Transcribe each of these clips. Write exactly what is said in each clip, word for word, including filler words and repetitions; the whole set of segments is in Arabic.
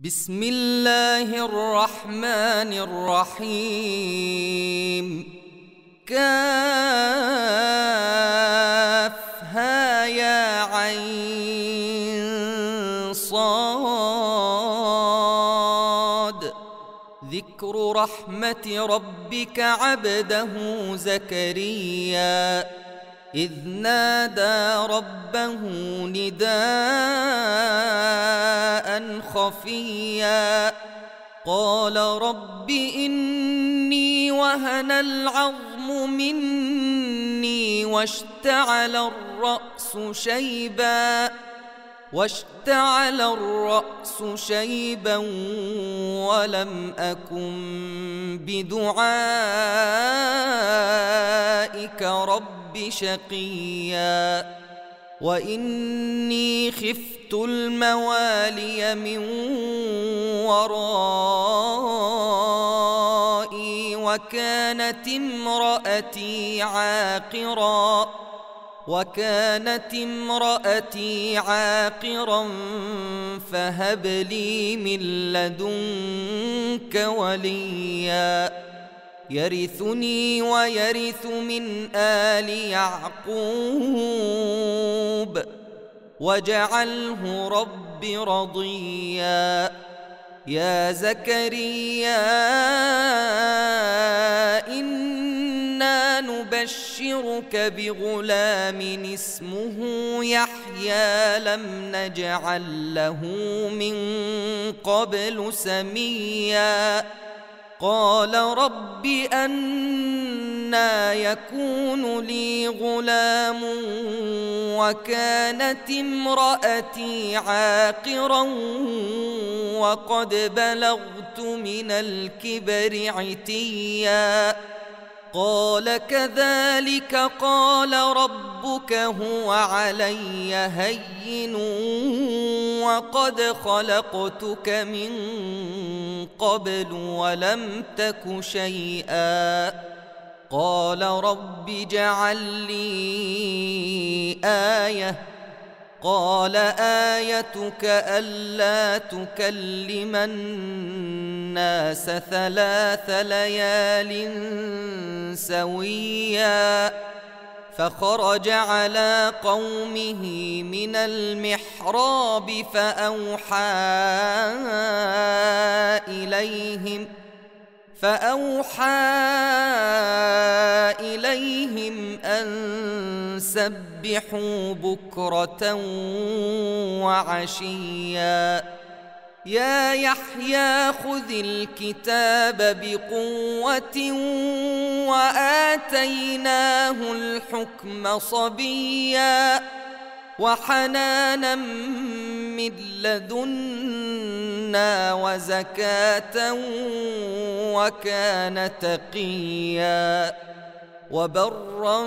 بسم الله الرحمن الرحيم. كافها يا عين صاد. ذكر رحمة ربك عبده زكريا إذ نادى ربه نداء خفيا قال رب إني وهن العظم مني واشتعل الرأس شيبا واشتعل الرأس شيبا ولم أكن بدعائك رب شقيا وإني خفت الموالي من ورائي وكانت امرأتي عاقرا وكانت امرأتي عاقرا فهب لي من لدنك وليا يرثني ويرث من آل يعقوب واجعله رب رضيا. يا زكريا إنا نبشرك بغلام اسمه يحيى لم نجعل له من قبل سميا قال رب أنى يكون لي غلام وكانت امرأتي عاقرا وقد بلغت من الكبر عتيا قال كذلك قال ربك هو علي هين وقد خلقتك من قبل ولم تك شيئا قال رب اجعل لي آية قال آيتك ألا تكلم الناس ثلاث ليال سويا فخرج على قومه من المحراب فأوحى إليهم فأوحى إليهم أن سبحوا بكرة وعشيا يا يحيى خذ الكتاب بقوة وآتيناه الحكم صبيا وحنانا من لدنا وزكاة وكان تقيا وبرا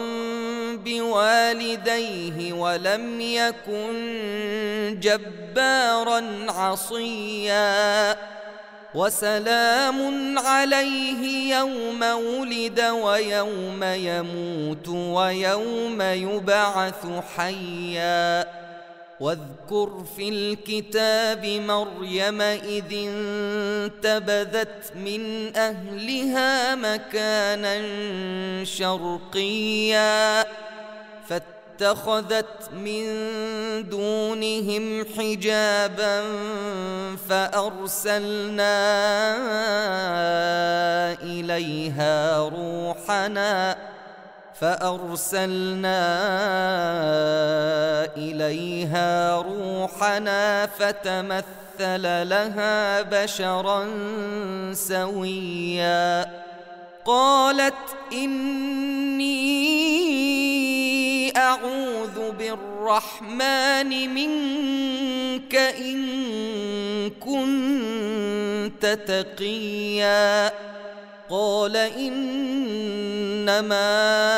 بوالديه ولم يكن جبارا عصيا وسلام عليه يوم ولد ويوم يموت ويوم يبعث حيا واذكر في الكتاب مريم إذ انتبذت من أهلها مكانا شرقيا فاتخذت من دونهم حجابا فأرسلنا إليها روحنا فأرسلنا إليها روحنا فتمثل لها بشرا سويا قالت إني أعوذ بالرحمن منك إن كنت تقيا قال إنما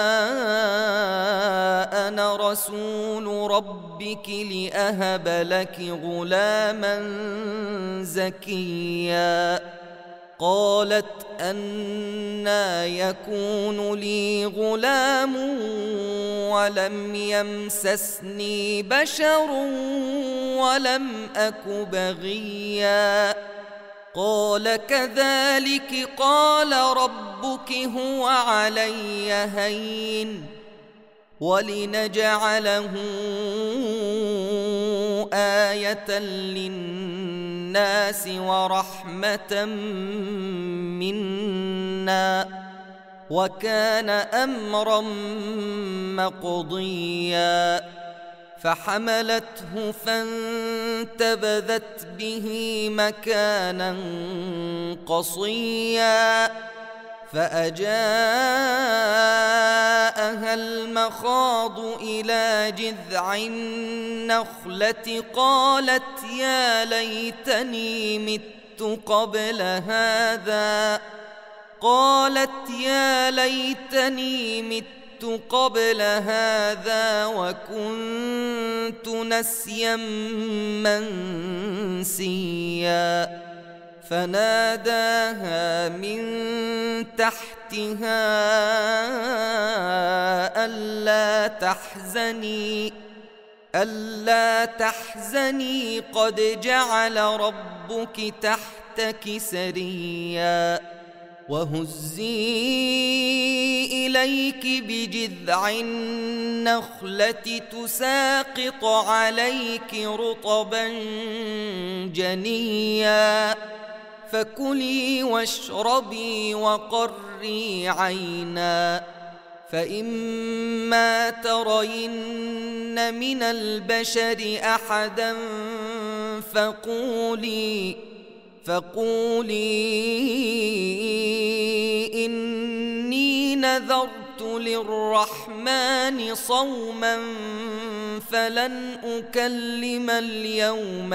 أنا رسول ربك لأهب لك غلاما زكيا قالت أنى يكون لي غلام ولم يمسسني بشر ولم أك بغيا قال كذلك قال ربك هو علي هين ولنجعله آية للناس ورحمة منا وكان أمرا مقضيا فحملته فانتبذت به مكانا قصيا فأجاءها المخاض إلى جذع النخلة قالت يا ليتني مت قبل هذا قالت يا ليتني مت قبل هذا وكنت نسيا منسيا فناداها من تحتها ألا تحزني ألا تحزني قد جعل ربك تحتك سريا وهزي إليك بجذع النخلة تساقط عليك رطبا جنيا فكلي واشربي وقري عينا فإما ترين من البشر أحدا فقولي فقولي إني نذرت للرحمن صوما فلن أكلم اليوم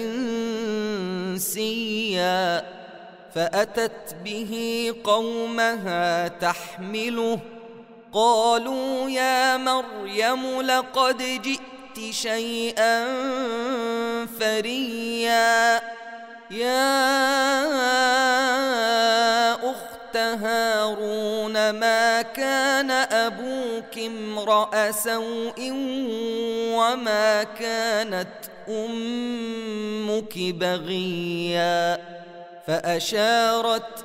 إنسيا فأتت به قومها تحمله قالوا يا مريم لقد جئت شيئا فريا يا أخت هارون ما كان أبوك امرأ سوء وما كانت أمك بغيا فأشارت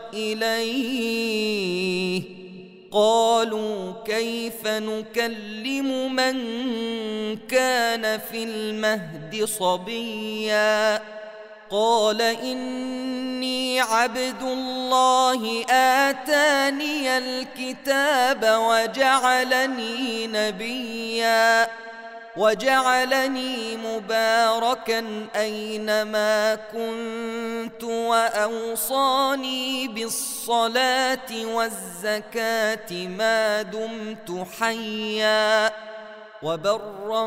إليه قالوا كيف نكلم من كان في المهد صبيا قال إني عبد الله آتاني الكتاب وجعلني نبيا وجعلني مباركا أينما كنت وأوصاني بالصلاة والزكاة ما دمت حيا وبرا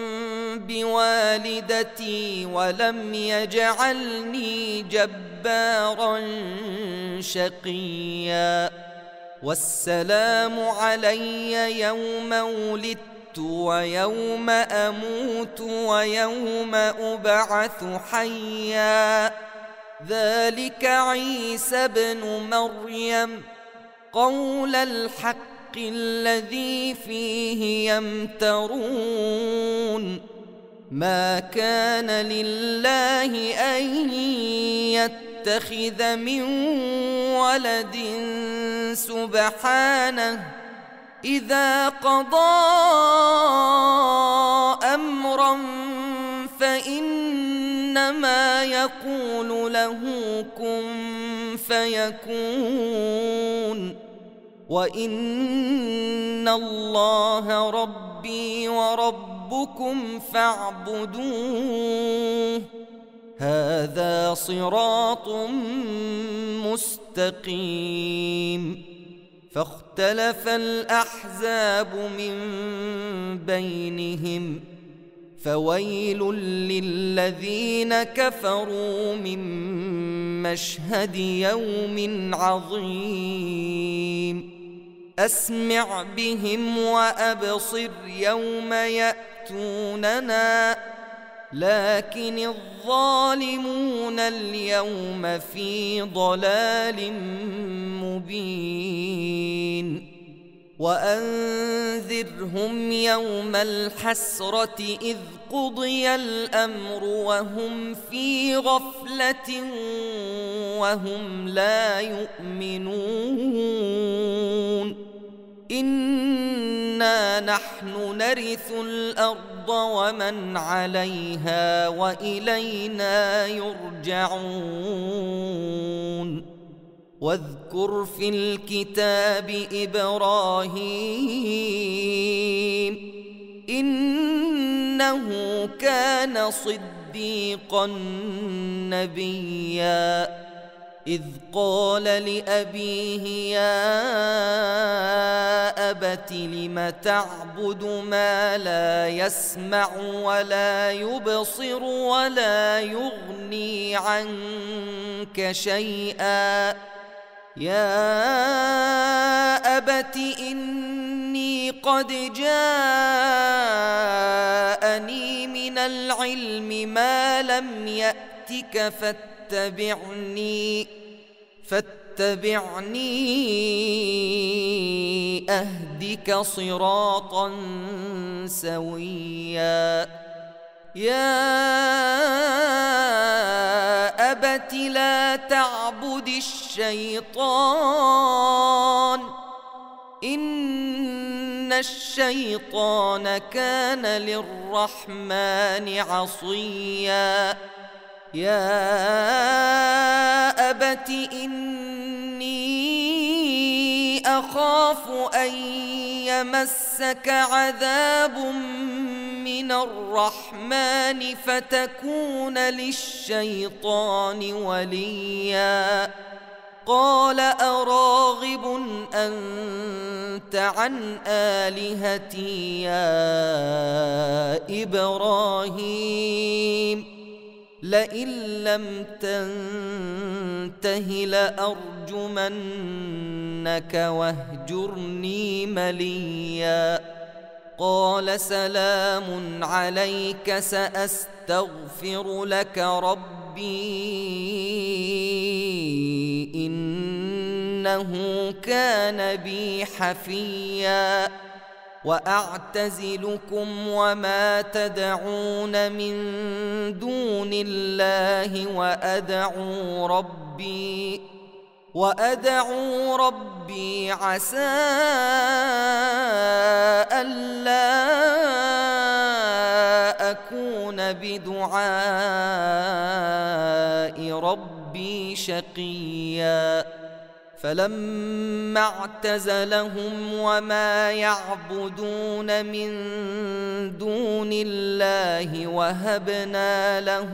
بوالدتي ولم يجعلني جبارا شقيا والسلام علي يوم ولدت ويوم أموت ويوم أبعث حيا ذلك عيسى ابن مريم قول الحق الذي فيه يمترون ما كان لله أن يتخذ من ولد سبحانه إذا قضى أمرا فإنما يقول له كن فيكون وإن الله ربي وربكم فاعبدوه هذا صراط مستقيم فاختلف الأحزاب من بينهم فويل للذين كفروا من مشهد يوم عظيم أسمع بهم وأبصر يوم يأتوننا لكن الظالمون اليوم في ضلال مبين وأنذرهم يوم الحسرة إذ قضي الأمر وهم في غفلة وهم لا يؤمنون إنا نحن نرث الأرض ومن عليها وإلينا يرجعون واذكر في الكتاب إبراهيم إنه كان صديقا نبيا إذ قال لأبيه يا أبت لم تعبد ما لا يسمع ولا يبصر ولا يغني عنك شيئا يا أبت إني قد جاءني من العلم ما لم يأتك فاتبعني فاتبعني أهدك صراطا سويا يا أبت لا تعبد الشيطان إن الشيطان كان للرحمن عصيا يا أبت إني أخاف أن يمسك عذاب من الرحمن فتكون للشيطان وليا قال أراغب أنت عن آلهتي يا إبراهيم لئن لم تنته لأرجمنك واهجرني مليا قال سلام عليك سأستغفر لك ربي إنه كان بي حفيا وأعتزلكم وما تدعون من دون الله وأدعو ربي وأدعو ربي عسى ألا أكون بدعاء ربي شقيا فلما اعتزلهم وما يعبدون من دون الله وهبنا له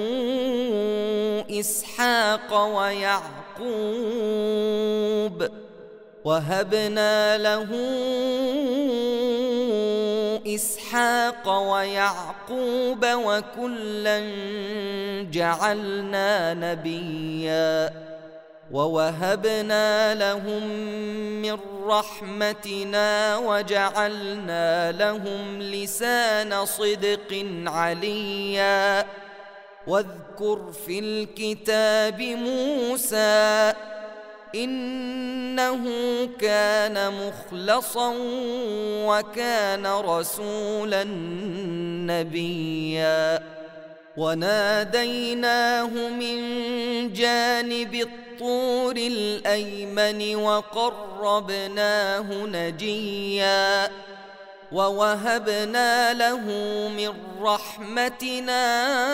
إسحاق ويعقوب وهبنا له إسحاق ويعقوب وكلا جعلنا نبيا ووهبنا لهم من رحمتنا وجعلنا لهم لسان صدق عليا واذكر في الكتاب موسى إنه كان مخلصا وكان رسولا نبيا وناديناه من جانب الطور الأيمن وقربناه نجيا ووهبنا له من رحمتنا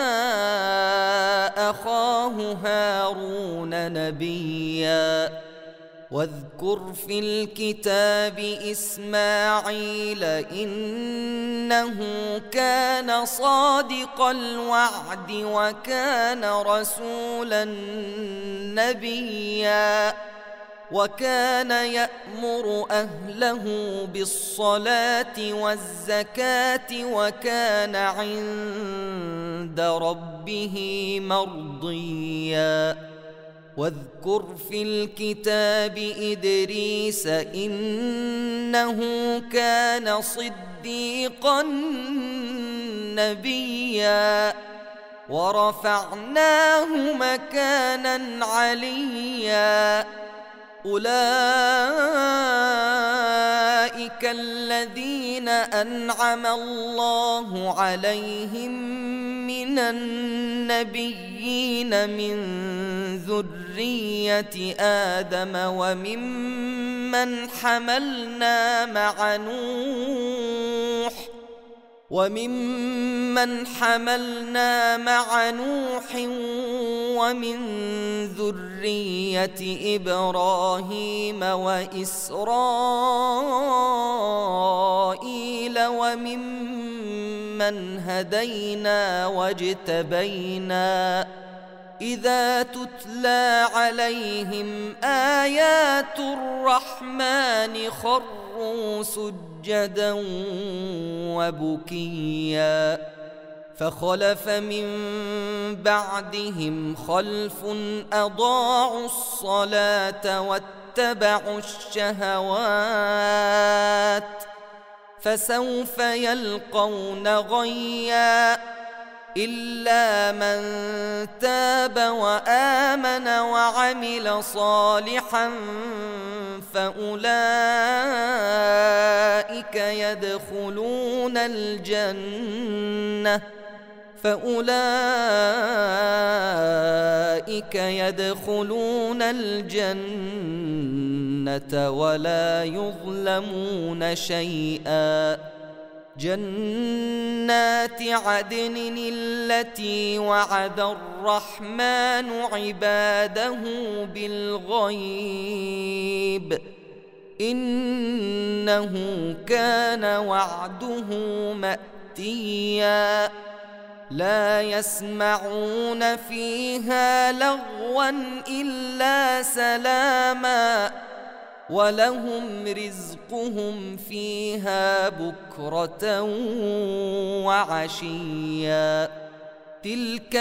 أخاه هارون نبيا واذكر في الكتاب إسماعيل إنه كان صادق الوعد وكان رسولا نبيا وكان يأمر أهله بالصلاة والزكاة وكان عند ربه مرضيا واذكر في الكتاب إدريس إنه كان صديقا نبيا ورفعناه مكانا عليا أولئك الذين أنعم الله عليهم من النبيين من ذرية آدم وممن حملنا مع نوح وممن حملنا مع نوح ومن ذرية إبراهيم وإسرائيل وممن هدينا واجتبينا إذا تتلى عليهم آيات الرحمن خروا سجدا وبكيا فخلف من بعدهم خلف أضاعوا الصلاة واتبعوا الشهوات فسوف يلقون غيا إلا من تاب وآمن وعمل صالحا فأولئك يدخلون الجنة فأولئك يدخلون الجنة ولا يظلمون شيئا جنات عدن التي وعد الرحمن عباده بالغيب إنه كان وعده مأتيا لا يسمعون فيها لغوا إلا سلاما ولهم رزقهم فيها بكرة وعشيا تلك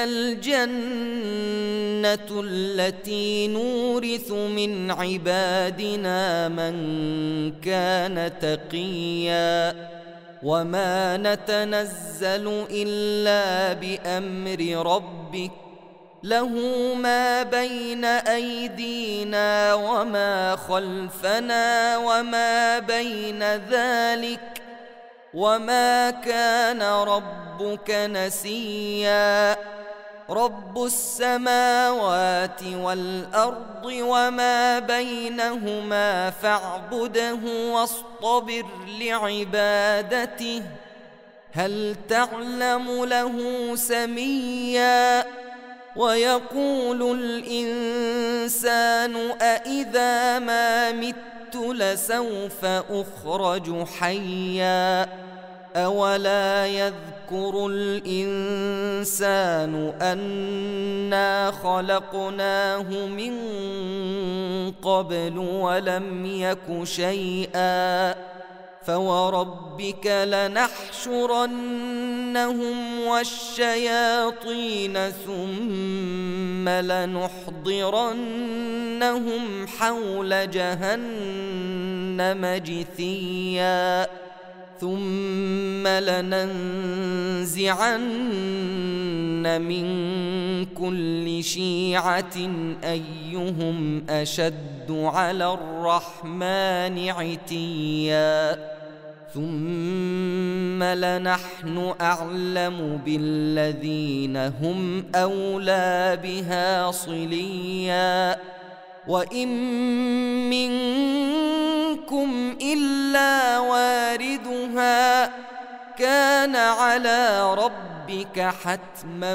الجنة التي نورث من عبادنا من كان تقيا وما نتنزل إلا بأمر ربك له ما بين أيدينا وما خلفنا وما بين ذلك وما كان ربك نسيا رب السماوات والأرض وما بينهما فاعبده واصطبر لعبادته هل تعلم له سميا ويقول الإنسان أإذا ما مت لسوف أخرج حيا أولا يذكر الإنسان أنا خلقناه من قبل ولم يك شيئا فوربك لنحشرنهم والشياطين ثم لنحضرنهم حول جهنم جثيا ثم لننزعن من كل شيعة أيهم أشد على الرحمن عتيا ثم لنحن أعلم بالذين هم أولى بها صليا وإن منكم إلا واردها كان على ربك حتما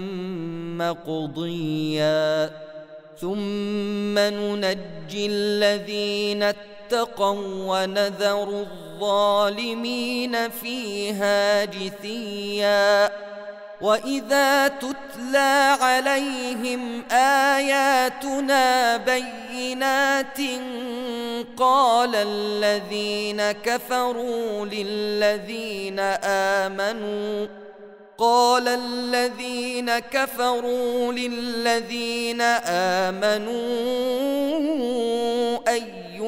مقضيا ثم ننجي الذين اتقوا ونذر الظالمين فيها جثيا وإذا تتلى عليهم آياتنا بينات قال الذين كفروا للذين آمنوا قال الذين كفروا للذين آمنوا أي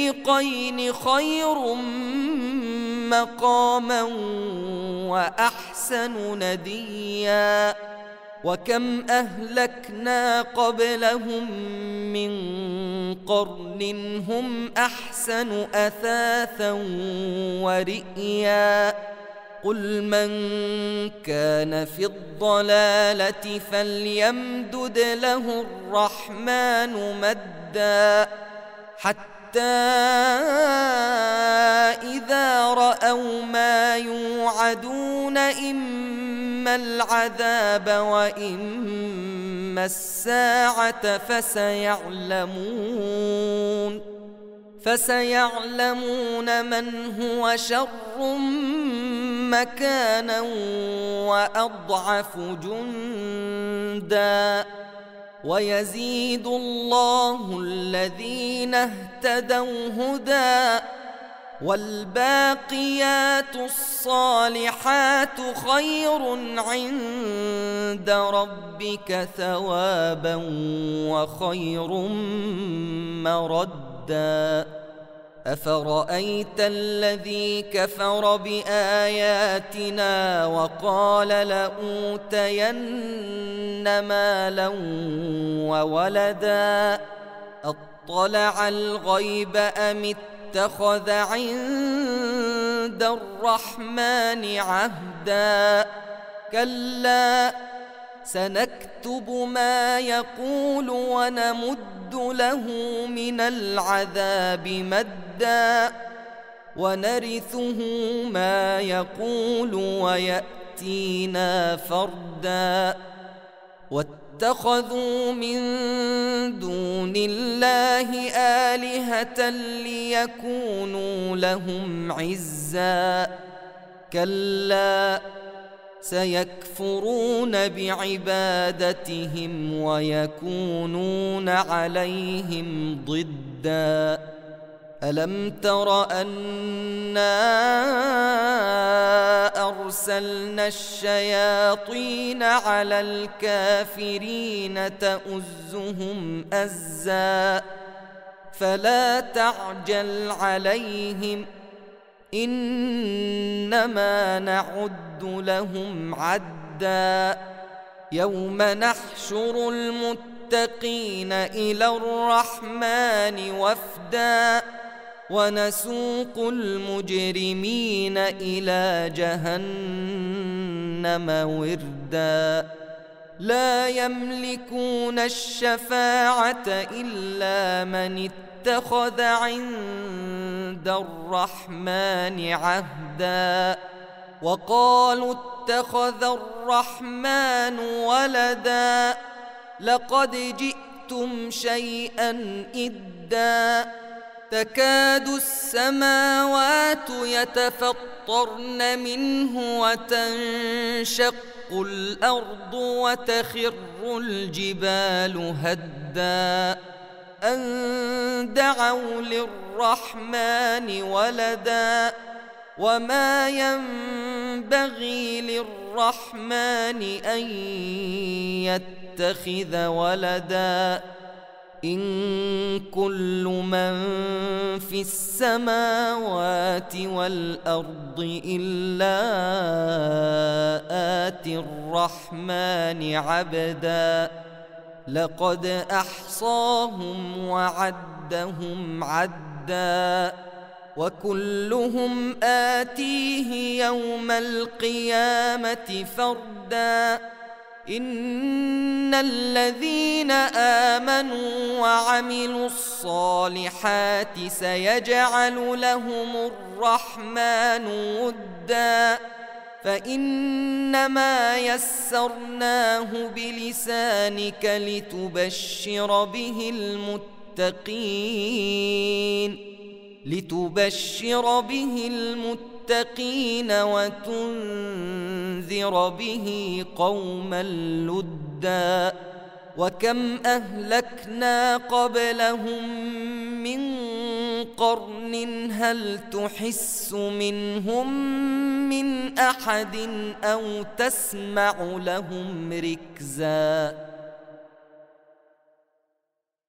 الفريقين خير مقاما وأحسن أحسن نديا وكم أهلكنا قبلهم من قرن هم أحسن أثاثا ورئيا قل من كان في الضلالة فليمدد له الرحمن مدا حتى إذا رأوا ما يوعدون إما العذاب وإما الساعة فسيعلمون فسيعلمون من هو شر مكانا وأضعف جندا ويزيد الله الذين اهتدوا هدى والباقيات الصالحات خير عند ربك ثوابا وخير مردا أفرأيت الذي كفر بآياتنا وقال لأوتين مالا وولدا أطلع الغيب أم اتخذ عند الرحمن عهدا كلا سنكتب ما يقول ونمد له من العذاب مدا ونرثه ما يقول ويأتينا فردا واتخذوا من دون الله آلهة ليكونوا لهم عزا كلا سيكفرون بعبادتهم ويكونون عليهم ضدا ألم تر أنا أرسلنا الشياطين على الكافرين تؤزهم أزا فلا تعجل عليهم إنما نعد لهم عدا يوم نحشر المتقين إلى الرحمن وفدا ونسوق المجرمين إلى جهنم وردا لا يملكون الشفاعة إلا من اتخذ عند الرحمن عهدا وقالوا اتخذ الرحمن ولدا لقد جئتم شيئا إدا تكاد السماوات يتفطرن منه وتنشق الأرض وتخر الجبال هدا أن دعوا للرحمن ولدا وما ينبغي للرحمن أن يتخذ ولدا إن كل من في السماوات والأرض إلا آتي الرحمن عبدا لقد أحصاهم وعدهم عدا وكلهم آتيه يوم القيامة فردا إن الذين آمنوا وعملوا الصالحات سيجعل لهم الرحمن ودا فإنما يسرناه بلسانك لتبشر به المتقين لتبشر به المتقين وتنذر به قوما لدا وكم أهلكنا قبلهم من قرن هل تحس منهم من أحد أو تسمع لهم ركزا